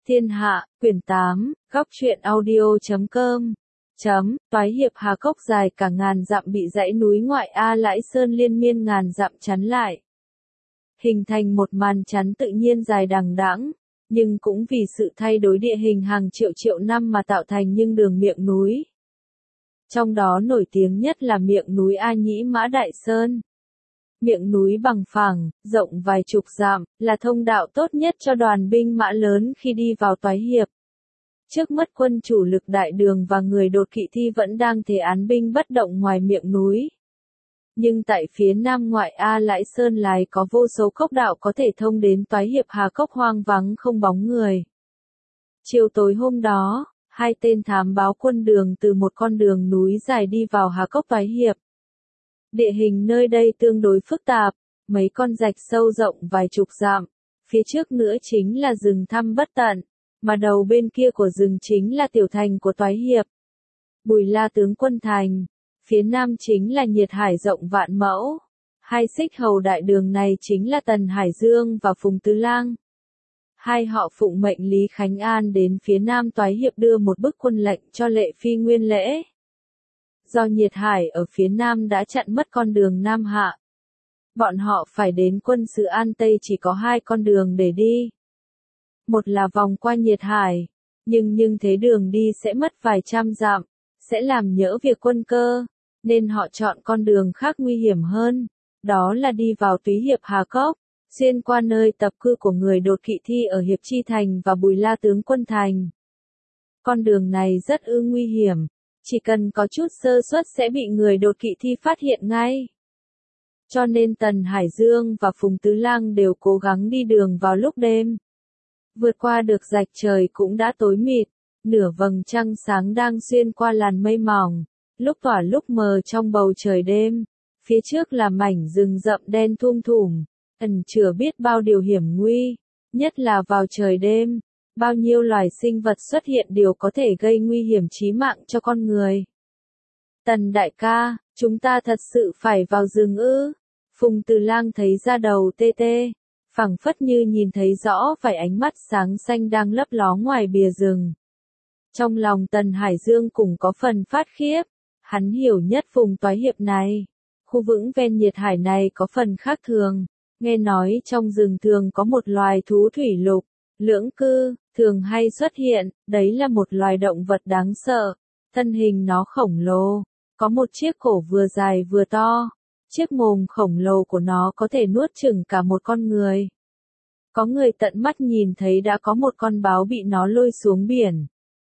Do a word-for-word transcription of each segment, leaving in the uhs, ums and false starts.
Thiên Hạ, quyển tám, góc truyện audio chấm com. Chấm, toái hiệp Hà Cốc dài cả ngàn dặm bị dãy núi ngoại A Lãi Sơn liên miên ngàn dặm chắn lại. Hình thành một màn chắn tự nhiên dài đằng đẵng, nhưng cũng vì sự thay đổi địa hình hàng triệu triệu năm mà tạo thành những đường miệng núi. Trong đó nổi tiếng nhất là miệng núi A Nhĩ Mã Đại Sơn. Miệng núi bằng phẳng, rộng vài chục dặm, là thông đạo tốt nhất cho đoàn binh mã lớn khi đi vào toái hiệp. Trước mắt quân chủ lực đại đường và người đột kỵ thi vẫn đang thế án binh bất động ngoài miệng núi. Nhưng tại phía nam ngoại A Lãi Sơn lại có vô số cốc đạo có thể thông đến toái hiệp Hà Cốc hoang vắng không bóng người. Chiều tối hôm đó, hai tên thám báo quân đường từ một con đường núi dài đi vào Hà Cốc toái hiệp. Địa hình nơi đây tương đối phức tạp, mấy con rạch sâu rộng vài chục dặm, phía trước nữa chính là rừng thăm bất tận, mà đầu bên kia của rừng chính là tiểu thành của toái hiệp. Bùi La tướng quân thành, phía nam chính là Nhiệt Hải rộng vạn mẫu, hai xích hầu đại đường này chính là Tần Hải Dương và Phùng Tứ Lang. Hai họ phụng mệnh Lý Khánh An đến phía nam toái hiệp đưa một bức quân lệnh cho Lệ Phi Nguyên Lễ. Do Nhiệt Hải ở phía nam đã chặn mất con đường Nam Hạ. Bọn họ phải đến quân sự An Tây chỉ có hai con đường để đi. Một là vòng qua Nhiệt Hải, nhưng nhưng thế đường đi sẽ mất vài trăm dặm, sẽ làm nhỡ việc quân cơ, nên họ chọn con đường khác nguy hiểm hơn, đó là đi vào túy hiệp Hà Cốc, xuyên qua nơi tập cư của người đột kỵ thi ở Hiệp Chi Thành và Bùi La tướng quân thành. Con đường này rất ư nguy hiểm. Chỉ cần có chút sơ suất sẽ bị người đột kỵ thi phát hiện ngay. Cho nên Tần Hải Dương và Phùng Tứ Lang đều cố gắng đi đường vào lúc đêm. Vượt qua được rạch trời cũng đã tối mịt, nửa vầng trăng sáng đang xuyên qua làn mây mỏng, lúc tỏa lúc mờ trong bầu trời đêm. Phía trước là mảnh rừng rậm đen thum thủm, ẩn chứa biết bao điều hiểm nguy, nhất là vào trời đêm. Bao nhiêu loài sinh vật xuất hiện đều có thể gây nguy hiểm chí mạng cho con người. Tần đại ca, chúng ta thật sự phải vào rừng ư? Phùng Từ Lang thấy da đầu tê tê, phảng phất như nhìn thấy rõ vài ánh mắt sáng xanh đang lấp ló ngoài bìa rừng. Trong lòng Tần Hải Dương cũng có phần phát khiếp, hắn hiểu nhất vùng toái hiệp này. Khu vững ven Nhiệt Hải này có phần khác thường, nghe nói trong rừng thường có một loài thú thủy lục. Lưỡng cư, thường hay xuất hiện, đấy là một loài động vật đáng sợ, thân hình nó khổng lồ, có một chiếc cổ vừa dài vừa to, chiếc mồm khổng lồ của nó có thể nuốt chửng cả một con người. Có người tận mắt nhìn thấy đã có một con báo bị nó lôi xuống biển.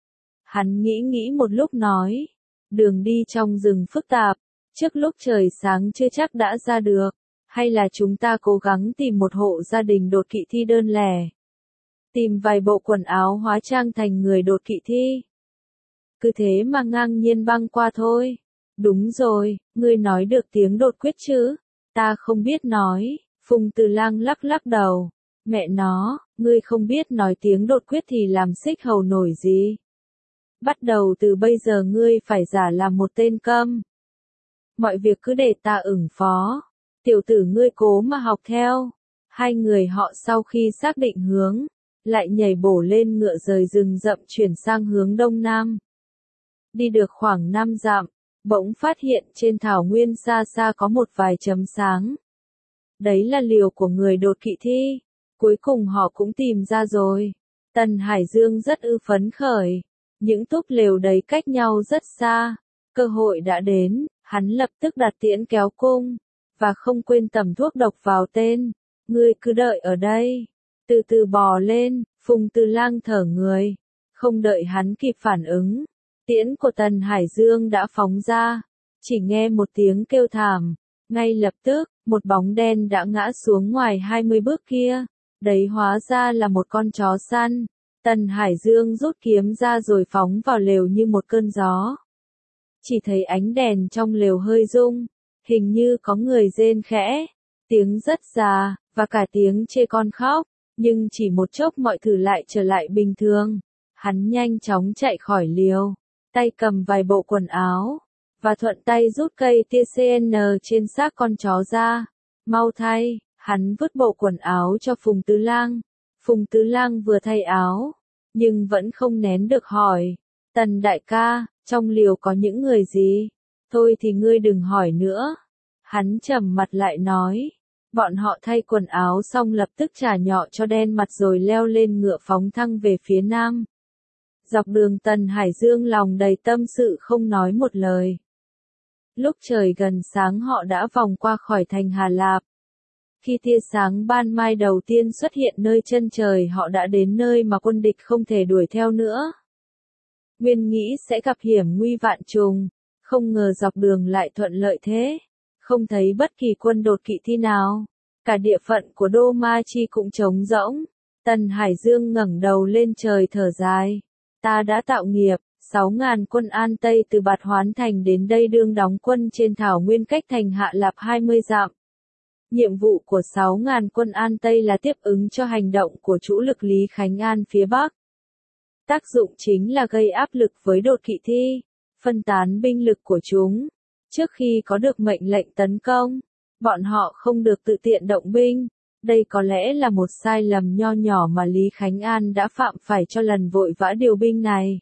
Hắn nghĩ nghĩ một lúc nói, đường đi trong rừng phức tạp, trước lúc trời sáng chưa chắc đã ra được, hay là chúng ta cố gắng tìm một hộ gia đình đột kỵ thi đơn lẻ. Tìm vài bộ quần áo hóa trang thành người đột kỵ thi. Cứ thế mà ngang nhiên băng qua thôi. Đúng rồi, ngươi nói được tiếng đột quyết chứ? Ta không biết nói. Phùng Từ Lang lắc lắc đầu. Mẹ nó, ngươi không biết nói tiếng đột quyết thì làm xích hầu nổi gì. Bắt đầu từ bây giờ ngươi phải giả làm một tên câm. Mọi việc cứ để ta ửng phó. Tiểu tử ngươi cố mà học theo. Hai người họ sau khi xác định hướng, lại nhảy bổ lên ngựa rời rừng rậm chuyển sang hướng đông nam. Đi được khoảng năm dặm, bỗng phát hiện trên thảo nguyên xa xa có một vài chấm sáng. Đấy là liều của người đột kỵ thi. Cuối cùng họ cũng tìm ra rồi. Tần Hải Dương rất ư phấn khởi. Những túp lều đấy cách nhau rất xa. Cơ hội đã đến, hắn lập tức đặt tiễn kéo cung, và không quên tẩm thuốc độc vào tên. Ngươi cứ đợi ở đây. Từ từ bò lên, Phùng Từ Lang thở người. Không đợi hắn kịp phản ứng, tiễn của Tần Hải Dương đã phóng ra. Chỉ nghe một tiếng kêu thảm. Ngay lập tức, một bóng đen đã ngã xuống ngoài hai mươi bước kia. Đấy hóa ra là một con chó săn. Tần Hải Dương rút kiếm ra rồi phóng vào lều như một cơn gió. Chỉ thấy ánh đèn trong lều hơi rung. Hình như có người rên khẽ. Tiếng rất già, và cả tiếng chê con khóc. Nhưng chỉ một chốc mọi thứ lại trở lại bình thường. Hắn nhanh chóng chạy khỏi liều, tay cầm vài bộ quần áo, và thuận tay rút cây tia xê en trên xác con chó ra. Mau thay, hắn vứt bộ quần áo cho Phùng Tứ Lang. Phùng Tứ Lang vừa thay áo, nhưng vẫn không nén được hỏi, Tần đại ca, trong liều có những người gì? Thôi thì ngươi đừng hỏi nữa. Hắn trầm mặt lại nói, bọn họ thay quần áo xong lập tức trà nhọ cho đen mặt rồi leo lên ngựa phóng thăng về phía nam. Dọc đường Tần Hải Dương lòng đầy tâm sự không nói một lời. Lúc trời gần sáng họ đã vòng qua khỏi thành Hà Lạp. Khi tia sáng ban mai đầu tiên xuất hiện nơi chân trời họ đã đến nơi mà quân địch không thể đuổi theo nữa. Nguyên nghĩ sẽ gặp hiểm nguy vạn trùng, không ngờ dọc đường lại thuận lợi thế. Không thấy bất kỳ quân đột kỵ thi nào. Cả địa phận của Đô Ma Chi cũng trống rỗng. Tần Hải Dương ngẩng đầu lên trời thở dài. Ta đã tạo nghiệp, sáu ngàn quân An Tây từ Bạt Hoán Thành đến đây đương đóng quân trên thảo nguyên cách thành Hạ Lạp hai mươi dặm. Nhiệm vụ của sáu ngàn quân An Tây là tiếp ứng cho hành động của chủ lực Lý Khánh An phía Bắc. Tác dụng chính là gây áp lực với đột kỵ thi, phân tán binh lực của chúng. Trước khi có được mệnh lệnh tấn công, bọn họ không được tự tiện động binh. Đây có lẽ là một sai lầm nho nhỏ mà Lý Khánh An đã phạm phải cho lần vội vã điều binh này.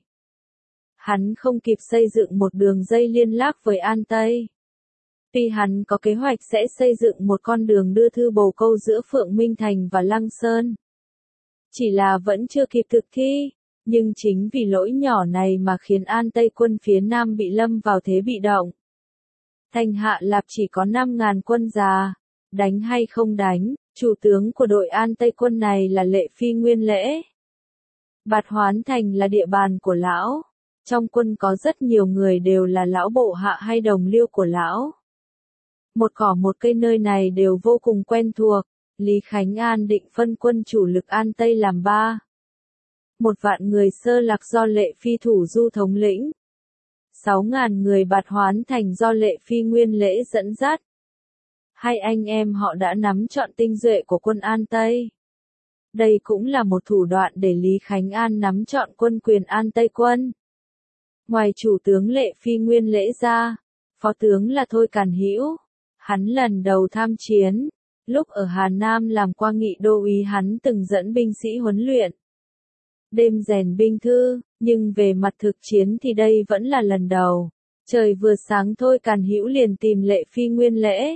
Hắn không kịp xây dựng một đường dây liên lạc với An Tây. Tuy hắn có kế hoạch sẽ xây dựng một con đường đưa thư bồ câu giữa Phượng Minh Thành và Lăng Sơn. Chỉ là vẫn chưa kịp thực thi, nhưng chính vì lỗi nhỏ này mà khiến An Tây quân phía Nam bị lâm vào thế bị động. Thành Hạ Lạp chỉ có năm ngàn quân già, đánh hay không đánh, chủ tướng của đội An Tây quân này là Lệ Phi Nguyên Lễ. Bạt Hoán Thành là địa bàn của lão, trong quân có rất nhiều người đều là lão bộ hạ hay đồng liêu của lão. Một cỏ một cây nơi này đều vô cùng quen thuộc, Lý Khánh An định phân quân chủ lực An Tây làm ba. Một vạn người Sơ Lạc do Lệ Phi thủ du thống lĩnh. Sáu ngàn người Bạt Hoán Thành do Lệ Phi Nguyên Lễ dẫn dắt. Hai anh em họ đã nắm trọn tinh duệ của quân An Tây. Đây cũng là một thủ đoạn để Lý Khánh An nắm trọn quân quyền An Tây quân. Ngoài chủ tướng Lệ Phi Nguyên Lễ ra, phó tướng là Thôi Càn Hữu. Hắn lần đầu tham chiến, lúc ở Hà Nam làm qua nghị đô úy hắn từng dẫn binh sĩ huấn luyện. Đêm rèn binh thư, nhưng về mặt thực chiến thì đây vẫn là lần đầu. Trời vừa sáng Thôi Càn Hữu liền tìm Lệ Phi Nguyên Lễ.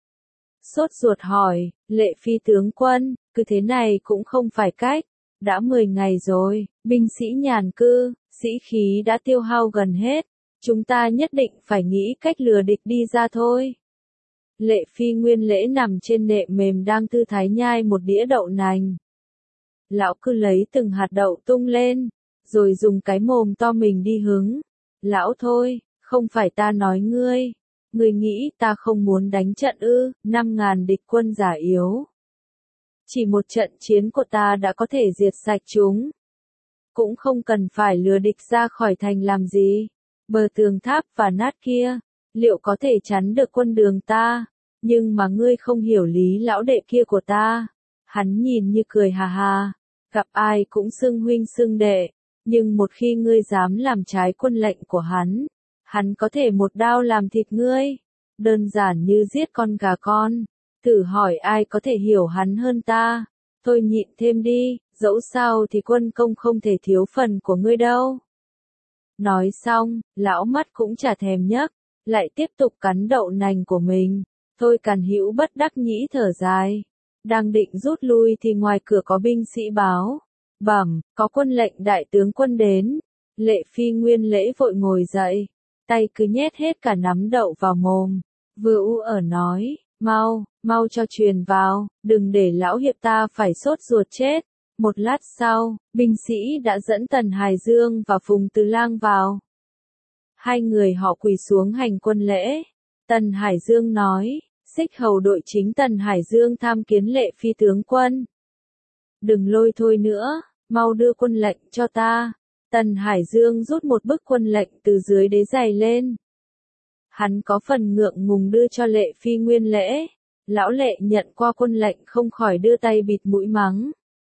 Sốt ruột hỏi, Lệ Phi tướng quân, cứ thế này cũng không phải cách. Đã mười ngày rồi, binh sĩ nhàn cư, sĩ khí đã tiêu hao gần hết. Chúng ta nhất định phải nghĩ cách lừa địch đi ra thôi. Lệ Phi Nguyên Lễ nằm trên nệm mềm đang tư thái nhai một đĩa đậu nành. Lão cứ lấy từng hạt đậu tung lên, rồi dùng cái mồm to mình đi hứng. Lão thôi, không phải ta nói ngươi. Ngươi nghĩ ta không muốn đánh trận ư, năm ngàn địch quân giả yếu. Chỉ một trận chiến của ta đã có thể diệt sạch chúng. Cũng không cần phải lừa địch ra khỏi thành làm gì. Bờ tường tháp và nát kia, liệu có thể chắn được quân đường ta? Nhưng mà ngươi không hiểu Lý lão đệ kia của ta. Hắn nhìn như cười hà hà, gặp ai cũng xưng huynh xưng đệ. Nhưng một khi ngươi dám làm trái quân lệnh của hắn, hắn có thể một đao làm thịt ngươi. Đơn giản như giết con gà con. Thử hỏi ai có thể hiểu hắn hơn ta. Thôi nhịn thêm đi, dẫu sao thì quân công không thể thiếu phần của ngươi đâu. Nói xong, lão mắt cũng chả thèm nhấc, lại tiếp tục cắn đậu nành của mình. Thôi Càn Hữu bất đắc nhĩ thở dài. Đang định rút lui thì ngoài cửa có binh sĩ báo. Bẩm, có quân lệnh đại tướng quân đến. Lệ Phi Nguyên Lễ vội ngồi dậy. Tay cứ nhét hết cả nắm đậu vào mồm. Vừa u ở nói, mau, mau cho truyền vào, đừng để lão hiệp ta phải sốt ruột chết. Một lát sau, binh sĩ đã dẫn Tần Hải Dương và Phùng Từ Lang vào. Hai người họ quỳ xuống hành quân lễ. Tần Hải Dương nói, xích hầu đội chính Tần Hải Dương tham kiến Lệ Phi tướng quân. Đừng lôi thôi nữa, mau đưa quân lệnh cho ta. Tần Hải Dương rút một bức quân lệnh từ dưới đế giày lên. Hắn có phần ngượng ngùng đưa cho Lệ Phi Nguyên Lễ. Lão Lệ nhận qua quân lệnh không khỏi đưa tay bịt mũi mắng.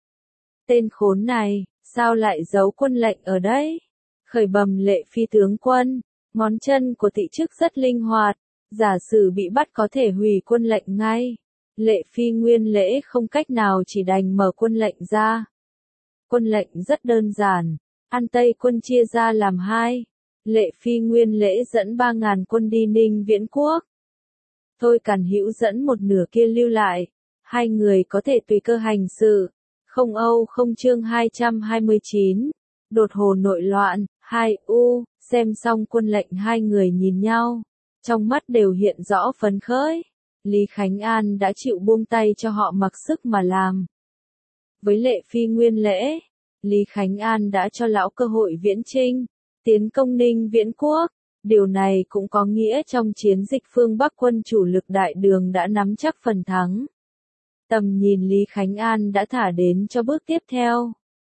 Tên khốn này, sao lại giấu quân lệnh ở đây? Khởi bẩm Lệ Phi tướng quân, ngón chân của thị chức rất linh hoạt, giả sử bị bắt có thể hủy quân lệnh ngay. Lệ Phi Nguyên Lễ không cách nào chỉ đành mở quân lệnh ra. Quân lệnh rất đơn giản, An Tây quân chia ra làm hai. Lệ Phi Nguyên Lễ dẫn ba ngàn quân đi Ninh Viễn Quốc. Thôi Càn Hữu dẫn một nửa kia lưu lại, hai người có thể tùy cơ hành sự. Không Âu không chương hai trăm hai mươi chín, đột hồ nội loạn, hai U, xem xong quân lệnh hai người nhìn nhau, trong mắt đều hiện rõ phấn khởi. Lý Khánh An đã chịu buông tay cho họ mặc sức mà làm. Với Lệ Phi Nguyên Lễ, Lý Khánh An đã cho lão cơ hội viễn chinh, tiến công Ninh Viễn Quốc. Điều này cũng có nghĩa trong chiến dịch phương Bắc quân chủ lực Đại Đường đã nắm chắc phần thắng. Tầm nhìn Lý Khánh An đã thả đến cho bước tiếp theo.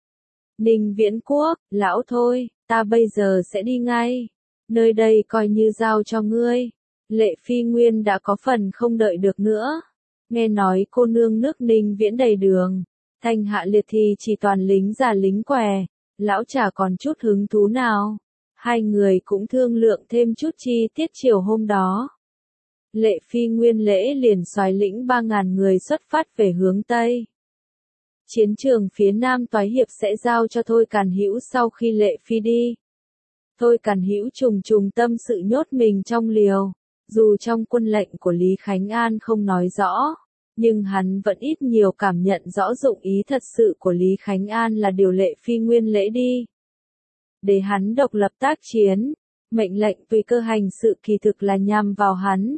Ninh Viễn Quốc, lão thôi, ta bây giờ sẽ đi ngay. Nơi đây coi như giao cho ngươi. Lệ Phi Nguyên đã có phần không đợi được nữa. Nghe nói cô nương nước Ninh Viễn đầy đường. Thành hạ liệt thì chỉ toàn lính già lính què. Lão chả còn chút hứng thú nào. Hai người cũng thương lượng thêm chút chi tiết chiều hôm đó. Lệ Phi Nguyên Lễ liền soái lĩnh ba ngàn người xuất phát về hướng Tây. Chiến trường phía Nam Toái Hiệp sẽ giao cho Thôi Càn Hữu sau khi Lệ Phi đi. Thôi Càn Hữu trùng trùng tâm sự nhốt mình trong liều. Dù trong quân lệnh của Lý Khánh An không nói rõ, nhưng hắn vẫn ít nhiều cảm nhận rõ dụng ý thật sự của Lý Khánh An là điều Lệ Phi Nguyên Lễ đi. Để hắn độc lập tác chiến, mệnh lệnh tùy cơ hành sự kỳ thực là nhằm vào hắn.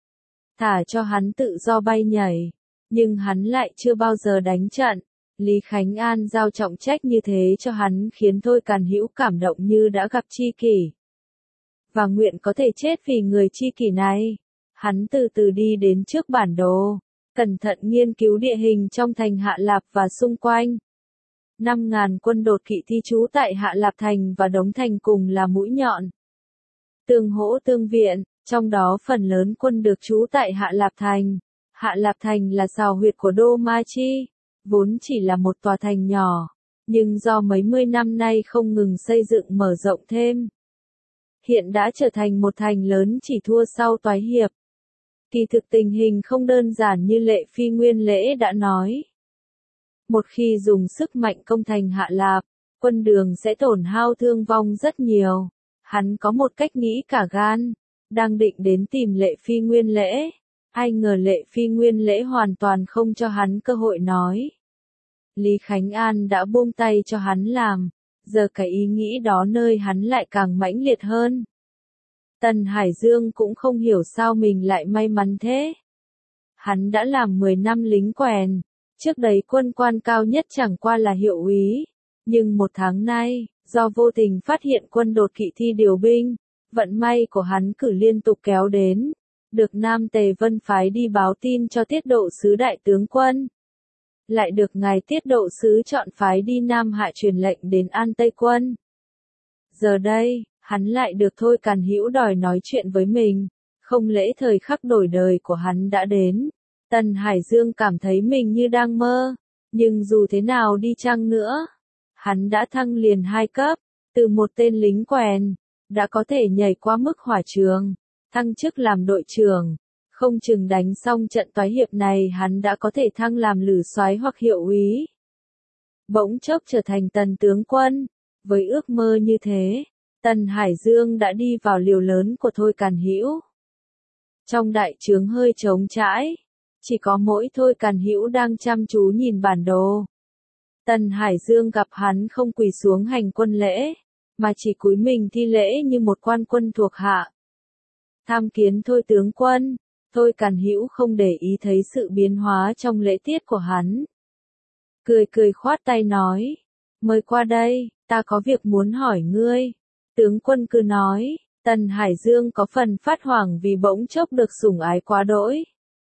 Thả cho hắn tự do bay nhảy, nhưng hắn lại chưa bao giờ đánh trận. Lý Khánh An giao trọng trách như thế cho hắn khiến Thôi Càn Hữu cảm động như đã gặp tri kỷ. Và nguyện có thể chết vì người tri kỷ này. Hắn từ từ đi đến trước bản đồ, cẩn thận nghiên cứu địa hình trong thành Hạ Lạp và xung quanh. Năm ngàn quân đột kỵ thi trú tại Hạ Lạp Thành và Đống Thành cùng là mũi nhọn. Tương hỗ tương viện, trong đó phần lớn quân được trú tại Hạ Lạp Thành. Hạ Lạp Thành là sào huyệt của Đô Ma Chi, vốn chỉ là một tòa thành nhỏ, nhưng do mấy mươi năm nay không ngừng xây dựng mở rộng thêm. Hiện đã trở thành một thành lớn chỉ thua sau Toái Hiệp. Kỳ thực tình hình không đơn giản như Lệ Phi Nguyên Lễ đã nói. Một khi dùng sức mạnh công thành Hạ Lạp, quân Đường sẽ tổn hao thương vong rất nhiều. Hắn có một cách nghĩ cả gan, đang định đến tìm Lệ Phi Nguyên Lễ. Ai ngờ Lệ Phi Nguyên Lễ hoàn toàn không cho hắn cơ hội nói. Lý Khánh An đã buông tay cho hắn làm, giờ cái ý nghĩ đó nơi hắn lại càng mãnh liệt hơn. Tần Hải Dương cũng không hiểu sao mình lại may mắn thế. Hắn đã làm mười năm lính quèn, trước đấy quân quan cao nhất chẳng qua là hiệu úy, nhưng một tháng nay, do vô tình phát hiện quân đột kỵ thi điều binh, vận may của hắn cử liên tục kéo đến, được Nam Tề Vân phái đi báo tin cho Tiết Độ sứ đại tướng quân. Lại được ngài Tiết Độ sứ chọn phái đi Nam Hạ truyền lệnh đến An Tây quân. Giờ đây, hắn lại được Thôi Càn Hữu đòi nói chuyện với mình, không lẽ thời khắc đổi đời của hắn đã đến. Tần Hải Dương cảm thấy mình như đang mơ, nhưng dù thế nào đi chăng nữa, hắn đã thăng liền hai cấp, từ một tên lính quèn, đã có thể nhảy qua mức hỏa trường, thăng chức làm đội trưởng. Không chừng đánh xong trận Toái Hiệp này hắn đã có thể thăng làm lử soái hoặc hiệu úy. Bỗng chốc trở thành Tần tướng quân. Với ước mơ như thế, Tần Hải Dương đã đi vào liều lớn của Thôi Càn Hữu. Trong đại trướng hơi trống trãi, chỉ có mỗi Thôi Càn Hữu đang chăm chú nhìn bản đồ. Tần Hải Dương gặp hắn không quỳ xuống hành quân lễ, mà chỉ cúi mình thi lễ như một quan quân thuộc hạ. Tham kiến Thôi tướng quân. Thôi Càn Hữu không để ý thấy sự biến hóa trong lễ tiết của hắn. Cười cười khoát tay nói, mời qua đây, ta có việc muốn hỏi ngươi. Tướng quân cứ nói. Tần Hải Dương có phần phát hoảng vì bỗng chốc được sủng ái quá đỗi.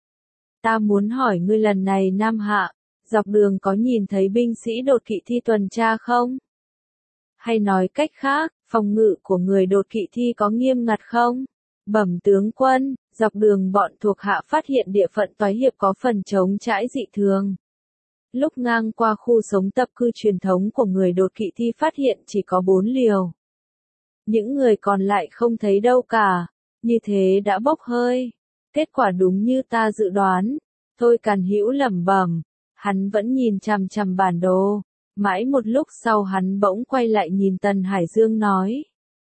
Ta muốn hỏi ngươi lần này Nam Hạ, dọc đường có nhìn thấy binh sĩ đột kỵ thi tuần tra không? Hay nói cách khác, phòng ngự của người đột kỵ thi có nghiêm ngặt không? Bẩm tướng quân, dọc đường bọn thuộc hạ phát hiện địa phận Toái Hiệp có phần trống trãi dị thường. Lúc ngang qua khu sống tập cư truyền thống của người đột kỵ thi phát hiện chỉ có bốn liều. Những người còn lại không thấy đâu cả, như thế đã bốc hơi. Kết quả đúng như ta dự đoán. Thôi Càn Hữu lẩm bẩm, hắn vẫn nhìn chằm chằm bản đồ, Mãi một lúc sau hắn bỗng quay lại nhìn Tần Hải Dương nói.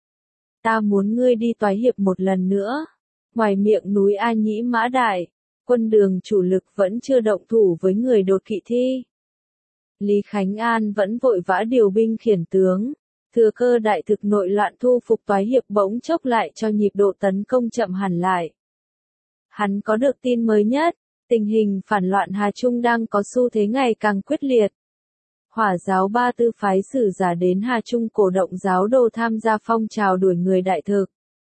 Ta muốn ngươi đi toái hiệp một lần nữa. Ngoài miệng núi A Nhĩ Mã Đại, quân đường chủ lực vẫn chưa động thủ với người đột kỵ thi. Lý Khánh An vẫn vội vã điều binh khiển tướng. Thừa cơ đại thực nội loạn thu phục toái hiệp bỗng chốc lại cho nhịp độ tấn công chậm hẳn lại. Hắn có được tin mới nhất, tình hình phản loạn Hà Trung đang có xu thế ngày càng quyết liệt. Hỏa giáo ba tư phái sử giả đến Hà Trung cổ động giáo đồ tham gia phong trào đuổi người đại thực.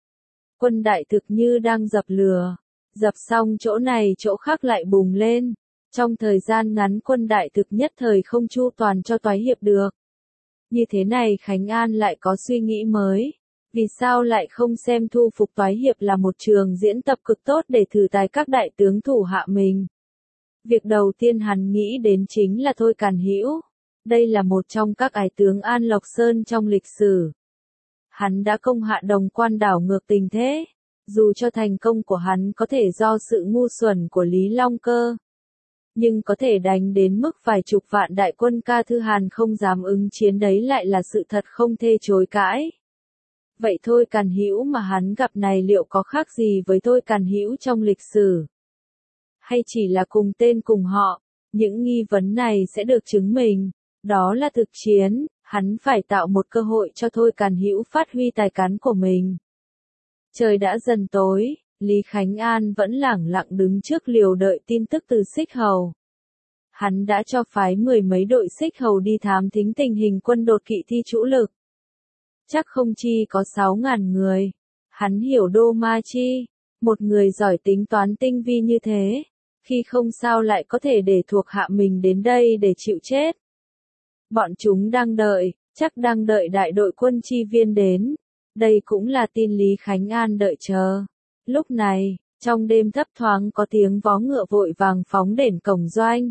Quân đại thực như đang dập lửa, dập xong chỗ này chỗ khác lại bùng lên. Trong thời gian ngắn quân đại thực nhất thời không chu toàn cho toái hiệp được. Như thế này Khánh An lại có suy nghĩ mới. Vì sao lại không xem thu phục toái hiệp là một trường diễn tập cực tốt để thử tài các đại tướng thủ hạ mình? Việc đầu tiên hắn nghĩ đến chính là Thôi Càn Hữu. Đây là một trong các ái tướng An Lộc Sơn trong lịch sử. Hắn đã công hạ Đồng Quan đảo ngược tình thế. Dù cho thành công của hắn có thể do sự ngu xuẩn của Lý Long Cơ, nhưng có thể đánh đến mức vài chục vạn đại quân Ca Thư Hàn không dám ứng chiến đấy lại là sự thật không thể chối cãi. Vậy Thôi Càn Hữu mà hắn gặp này liệu có khác gì với Thôi Càn Hữu trong lịch sử? Hay chỉ là cùng tên cùng họ? Những nghi vấn này sẽ được chứng minh. Đó là thực chiến, hắn phải tạo một cơ hội cho Thôi Càn Hữu phát huy tài cán của mình. Trời đã dần tối, Lý Khánh An vẫn lẳng lặng đứng trước liều đợi tin tức từ Xích Hầu. Hắn đã cho phái mười mấy đội Xích Hầu đi thám thính tình hình quân đột kỵ thi chủ lực. Chắc không chi có sáu ngàn người. Hắn hiểu Đô Ma Chi, một người giỏi tính toán tinh vi như thế, khi không sao lại có thể để thuộc hạ mình đến đây để chịu chết. Bọn chúng đang đợi, chắc đang đợi đại đội quân chi viên đến. Đây cũng là tin Lý Khánh An đợi chờ. Lúc này, trong đêm thấp thoáng có tiếng vó ngựa vội vàng phóng đến cổng doanh.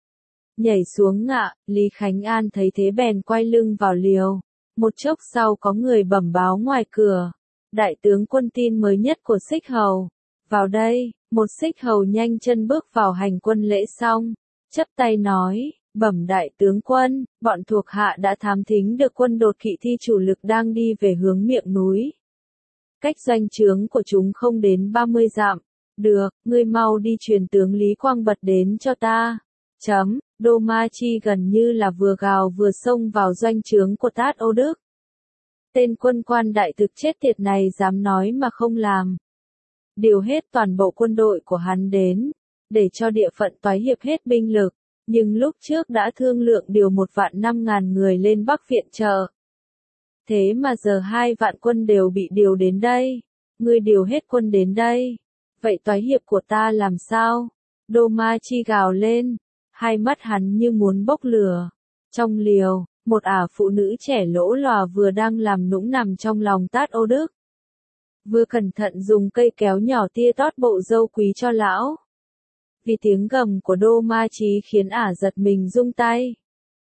Nhảy xuống ngựa, Lý Khánh An thấy thế bèn quay lưng vào liều. Một chốc sau có người bẩm báo ngoài cửa. Đại tướng quân tin mới nhất của Xích Hầu. Vào đây, một Xích Hầu nhanh chân bước vào hành quân lễ xong. Chắp tay nói, bẩm đại tướng quân, bọn thuộc hạ đã thám thính được quân đột kỵ thi chủ lực đang đi về hướng miệng núi. Cách doanh trướng của chúng không đến ba mươi dặm. Được, ngươi mau đi truyền tướng Lý Quang Bật đến cho ta. Chấm, Đô Ma Chi gần như là vừa gào vừa xông vào doanh trướng của Tát Ô Đức. Tên quân quan đại thực chết tiệt này dám nói mà không làm. Điều hết toàn bộ quân đội của hắn đến, để cho địa phận toái hiệp hết binh lực, nhưng lúc trước đã thương lượng điều một vạn năm ngàn người lên Bắc viện trợ. Thế mà giờ hai vạn quân đều bị điều đến đây, ngươi điều hết quân đến đây, vậy toái hiệp của ta làm sao? Đô Ma Chi gào lên, hai mắt hắn như muốn bốc lửa. Trong liều, một ả phụ nữ trẻ lỗ lòa vừa đang làm nũng nằm trong lòng Tát Ô Đức. Vừa cẩn thận dùng cây kéo nhỏ tia tót bộ râu quý cho lão. Vì tiếng gầm của Đô Ma Chí khiến ả giật mình rung tay.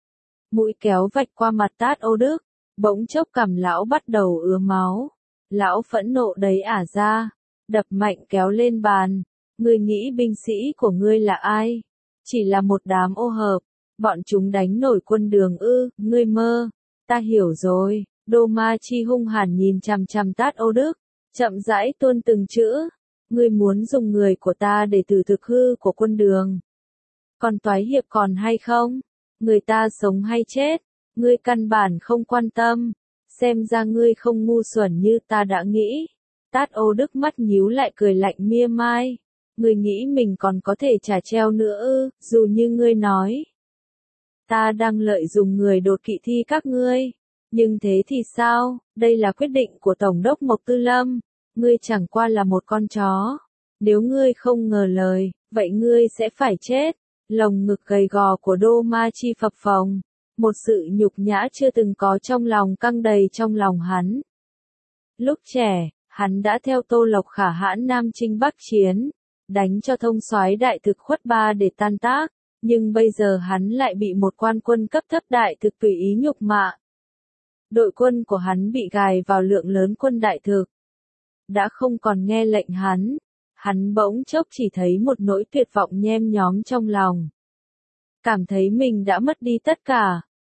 Mũi kéo vạch qua mặt Tát Ô Đức, bỗng chốc cằm lão bắt đầu ứa máu. Lão phẫn nộ đẩy ả ra, đập mạnh kéo lên bàn. Ngươi nghĩ binh sĩ của ngươi là ai? Chỉ là một đám ô hợp, bọn chúng đánh nổi quân đường ư? Ngươi mơ, ta hiểu rồi. Đô Ma Chi hung hàn nhìn chằm chằm Tát Ô Đức, chậm rãi tuôn từng chữ. Ngươi muốn dùng người của ta để thử thực hư của quân đường. Còn toái hiệp còn hay không? Người ta sống hay chết? Ngươi căn bản không quan tâm. Xem ra ngươi không ngu xuẩn như ta đã nghĩ. Tát Ô Đức mắt nhíu lại cười lạnh mia mai. Ngươi nghĩ mình còn có thể trả treo nữa ư? Dù như ngươi nói, ta đang lợi dụng người đột kỵ thi các ngươi. Nhưng thế thì sao? Đây là quyết định của Tổng đốc Mộc Tư Lâm. Ngươi chẳng qua là một con chó. Nếu ngươi không ngờ lời, vậy ngươi sẽ phải chết. Lồng ngực gầy gò của Đô Ma Chi phập phồng. Một sự nhục nhã chưa từng có trong lòng căng đầy trong lòng hắn. Lúc trẻ, hắn đã theo Tô Lộc Khả hãn Nam chinh Bắc chiến, đánh cho thông soái đại thực Khuất Ba để tan tác. Nhưng bây giờ hắn lại bị một quan quân cấp thấp đại thực tùy ý nhục mạ. Đội quân của hắn bị gài vào lượng lớn quân đại thực. Đã không còn nghe lệnh hắn. Hắn bỗng chốc chỉ thấy một nỗi tuyệt vọng nhem nhóm trong lòng. Cảm thấy mình đã mất đi tất cả.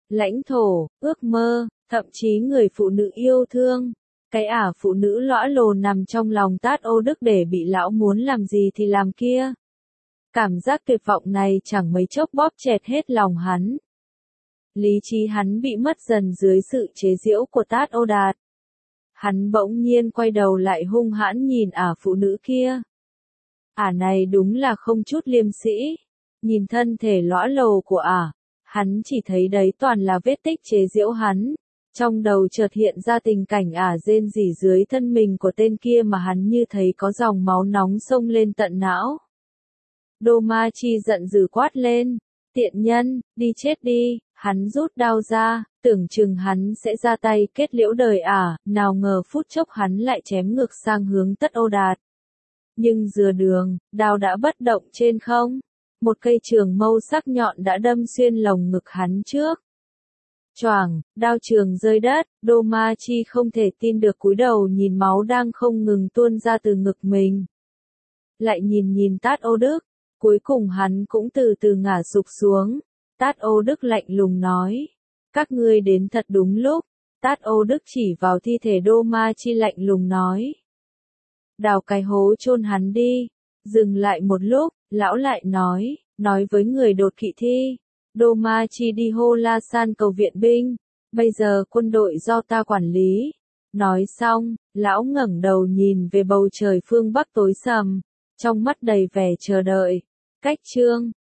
lãnh thổ, ước mơ, thậm chí người phụ nữ yêu thương. Cái ả phụ nữ lõa lồ nằm trong lòng Tát Ô Đức để bị lão muốn làm gì thì làm kia. Cảm giác tuyệt vọng này chẳng mấy chốc bóp chẹt hết lòng hắn. Lý trí hắn bị mất dần dưới sự chế giễu của Tát Ô Đạt. Hắn bỗng nhiên quay đầu lại hung hãn nhìn ả phụ nữ kia. Ả này đúng là không chút liêm sĩ. Nhìn thân thể lõa lồ của ả, hắn chỉ thấy đấy toàn là vết tích chế giễu hắn. Trong đầu chợt hiện ra tình cảnh ả rên rỉ dưới thân mình của tên kia mà hắn như thấy có dòng máu nóng xông lên tận não. Đô Ma Chi giận dữ quát lên, tiện nhân, đi chết đi, hắn rút đao ra, tưởng chừng hắn sẽ ra tay kết liễu đời ả, nào ngờ phút chốc hắn lại chém ngược sang hướng Tất Ô Đạt. Nhưng dừa đường, đao đã bất động trên không, một cây trường mâu sắc nhọn đã đâm xuyên lồng ngực hắn trước. Choàng, đao trường rơi đất, Đô Ma Chi không thể tin được cúi đầu nhìn máu đang không ngừng tuôn ra từ ngực mình. Lại nhìn nhìn Tát Ô Đức, cuối cùng hắn cũng từ từ ngả sụp xuống. Tát Ô Đức lạnh lùng nói, các ngươi đến thật đúng lúc. Tát Ô Đức chỉ vào thi thể Đô Ma Chi lạnh lùng nói, đào cái hố chôn hắn đi. Dừng lại một lúc, lão lại nói, nói với người đột kỵ thi. Đô Ma Chi đi Hô La San cầu viện binh, bây giờ quân đội do ta quản lý. Nói xong, lão ngẩng đầu nhìn về bầu trời phương Bắc tối sầm, trong mắt đầy vẻ chờ đợi. Cách chương